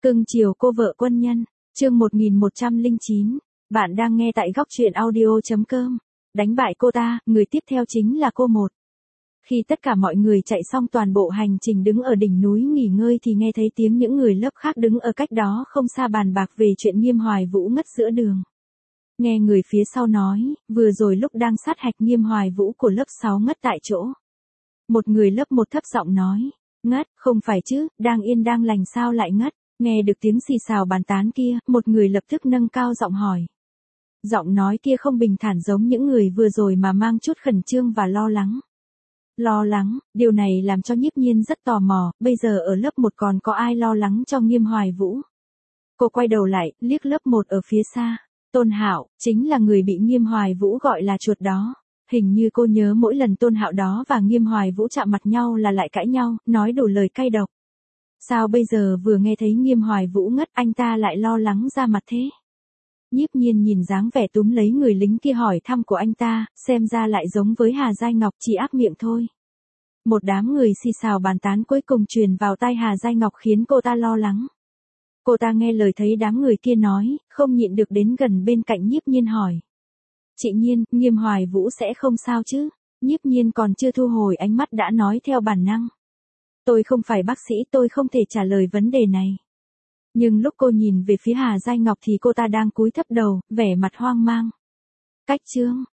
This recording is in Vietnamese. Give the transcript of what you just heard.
Cưng chiều cô vợ quân nhân, chương 1109, bạn đang nghe tại góc truyện audio.com. Đánh bại cô ta, người tiếp theo chính là cô một. Khi tất cả mọi người chạy xong toàn bộ hành trình đứng ở đỉnh núi nghỉ ngơi thì nghe thấy tiếng những người lớp khác đứng ở cách đó không xa bàn bạc về chuyện Nghiêm Hoài Vũ ngất giữa đường. Nghe người phía sau nói, vừa rồi lúc đang sát hạch Nghiêm Hoài Vũ của lớp 6 ngất tại chỗ. Một người lớp 1 thấp giọng nói, ngất, không phải chứ, đang yên đang lành sao lại ngất. Nghe được tiếng xì xào bàn tán kia, một người lập tức nâng cao giọng hỏi. Giọng nói kia không bình thản giống những người vừa rồi mà mang chút khẩn trương và lo lắng. Lo lắng, điều này làm cho Nhiếp Nhiên rất tò mò, bây giờ ở lớp 1 còn có ai lo lắng cho Nghiêm Hoài Vũ. Cô quay đầu lại, liếc lớp 1 ở phía xa. Tôn Hạo, chính là người bị Nghiêm Hoài Vũ gọi là chuột đó. Hình như cô nhớ mỗi lần Tôn Hạo đó và Nghiêm Hoài Vũ chạm mặt nhau là lại cãi nhau, nói đủ lời cay độc. Sao bây giờ vừa nghe thấy Nghiêm Hoài Vũ ngất anh ta lại lo lắng ra mặt thế? Nhiếp Nhiên nhìn dáng vẻ túm lấy người lính kia hỏi thăm của anh ta, xem ra lại giống với Hà Giai Ngọc chỉ ác miệng thôi. Một đám người xì xào bàn tán cuối cùng truyền vào tai Hà Giai Ngọc khiến cô ta lo lắng. Cô ta nghe lời thấy đám người kia nói, không nhịn được đến gần bên cạnh Nhiếp Nhiên hỏi. Chị Nhiên, Nghiêm Hoài Vũ sẽ không sao chứ? Nhiếp Nhiên còn chưa thu hồi ánh mắt đã nói theo bản năng. Tôi không phải bác sĩ, tôi không thể trả lời vấn đề này. Nhưng lúc cô nhìn về phía Hà Giai Ngọc thì cô ta đang cúi thấp đầu, vẻ mặt hoang mang. Cách chương,